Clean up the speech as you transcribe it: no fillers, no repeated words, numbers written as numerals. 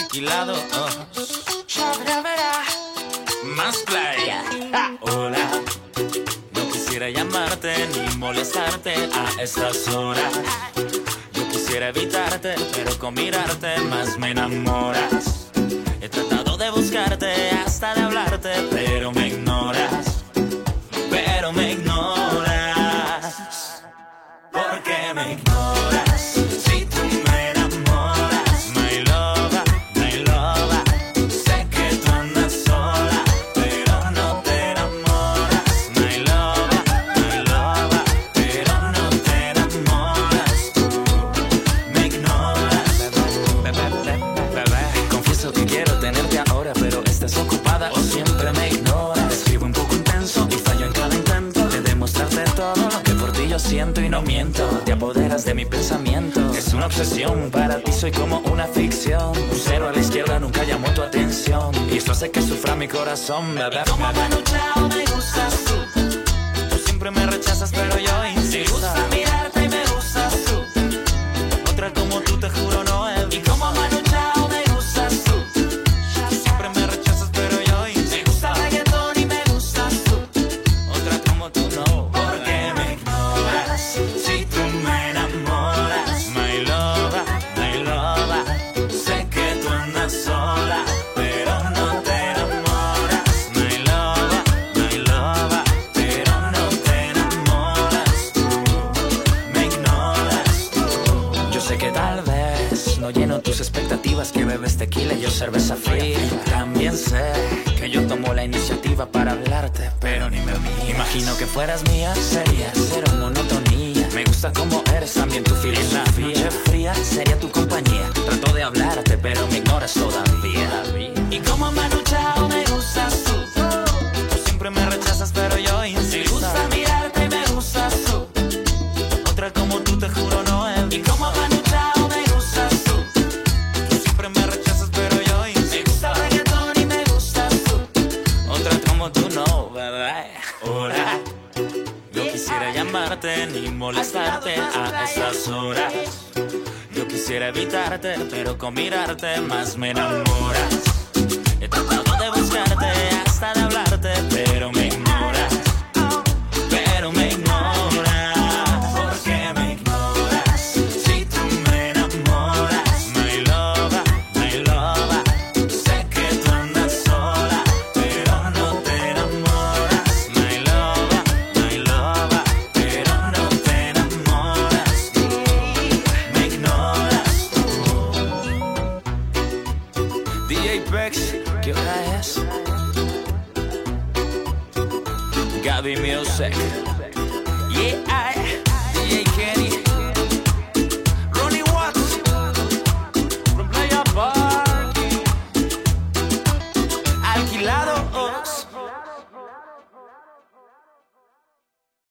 y la 2. Más playa. Hola. No quisiera llamarte ni molestarte a estas horas. Yo quisiera evitarte, pero con mirarte más me enamoras. He tratado de buscarte, hasta de hablarte, pero me ignoras. Pero me ignoras. ¿Por qué me ignoras? Si tú me enamoras. My lover, my lover. Sé que tú andas sola, pero no te enamoras. My lover, pero no te enamoras. Tú me ignoras. Bebé, confieso que quiero tenerte ahora, pero estás ocupada o siempre me ignoras. Escribo un poco intenso y fallo en cada intento de demostrarte todo lo que por ti yo siento y no miento. Te apoderas de mi pensamiento, es una obsesión. Para ti soy como una ficción. Un cero a la izquierda nunca llamó tu atención, y eso hace que sufra mi corazón, bebé. Y como Manuchao me gustas tú. Tú siempre me rechazas pero yo insisto. Me gusta mirarte y me gustas tú. Otra como tú te juro no he visto. Y como Manuchao me gustas tú. Tú siempre me rechazas pero yo insisto. Me gusta reggaetón y me gustas tú. Otra como tú no. ¿Por qué me ignoras? Si tú me enamoras. My lover, my lover. Sé que tú andas sola, pero no te enamoras. My lover, pero no te enamoras. Tú me ignoras. Yo sé que tal vez no lleno tus expectativas, que bebes tequila y yo cerveza fría. También sé que yo tomo la iniciativa para hablarte, pero ni me miras. Imagino que fueras mía, sería cero monotonía. Me gusta como eres, también tu filosofía. En la noche fría sería tu compañía. Trato de hablarte, pero me ignoras todavía. Y como Manuchao me gustas tú. Tú siempre me rechazas, pero yo insisto. Me gusta mirarte y me gustas tú. Otra como tú te juro no he visto. Y como Manuchao me gustas tú. Tú siempre me rechazas, pero yo insisto. Me gusta reggaetón y me gustas tú. Otra como tú no, bebé. Hola. Yo quisiera llamarte ni molestarte a estas horas. Yo quisiera evitarte, pero con mirarte más me enamoras. He tratado de buscarte, hasta de hablarte, pero me ignoras. Pero me ignoras. ¿Por qué me ignoras? Si tú me enamoras. My lover, sé que tú andas sola, pero no te enamoras. My lover, pero no te enamoras. Tú me ignoras. DJ Pex, ¿qué hora es? Gaby Music. Yeah, DJ Ken.